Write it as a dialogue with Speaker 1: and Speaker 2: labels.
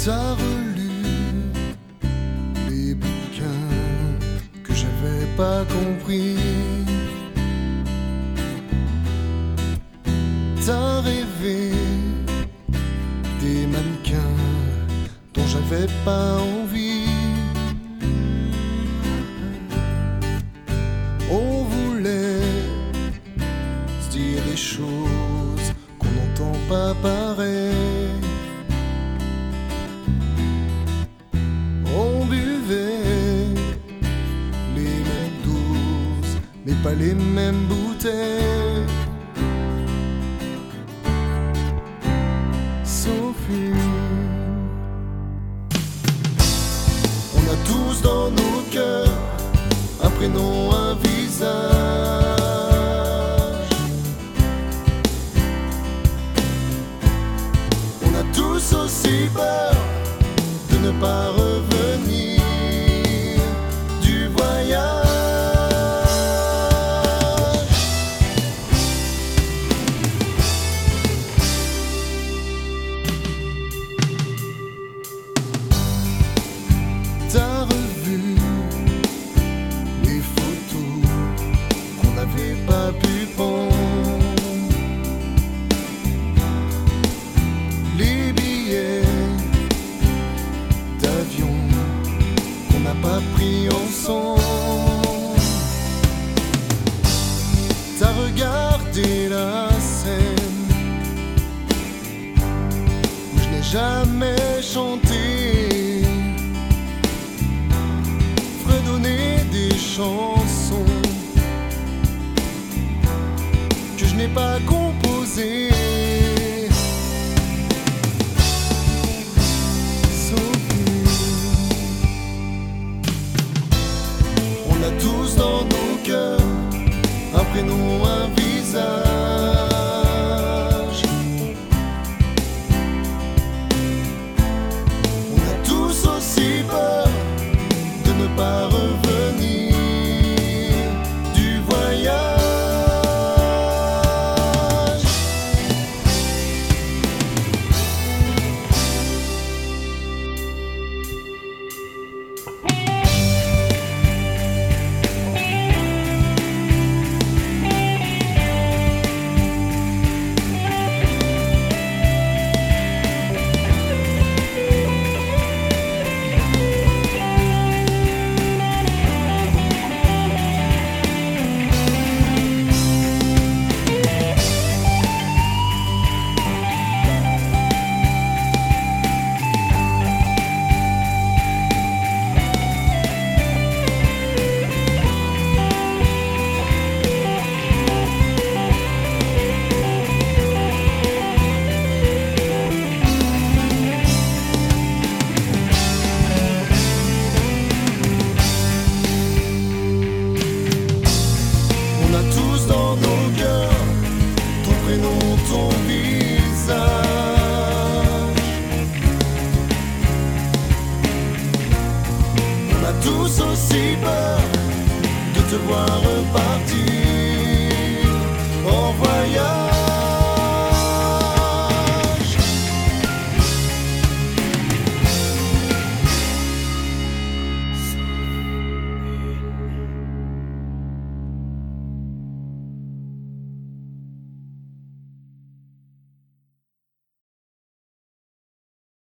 Speaker 1: T'as relu les bouquins que j'avais pas compris. T'as rêvé des mannequins dont j'avais pas envie. On voulait se dire des choses qu'on n'entend pas pareil. On buvait les mêmes doses, mais pas les mêmes bouteilles. Sauf une. On a tous dans nos cœurs un prénom, un visage. On a tous aussi peur de ne pas revenir du voyage. T'as revu les photos qu'on n'avait pas pu prendre, les billets d'avion qu'on n'a pas pris ensemble. T'as regardé la scène où je n'ai jamais chanté, fredonner des chansons que je n'ai pas composées. On a tous dans nos cœurs un prénom, un visage. On a tous aussi peur de ne pas revenir du voyage. On a tous dans nos cœurs ton prénom, ton visage. On a tous aussi peur de te voir repartir en voyage.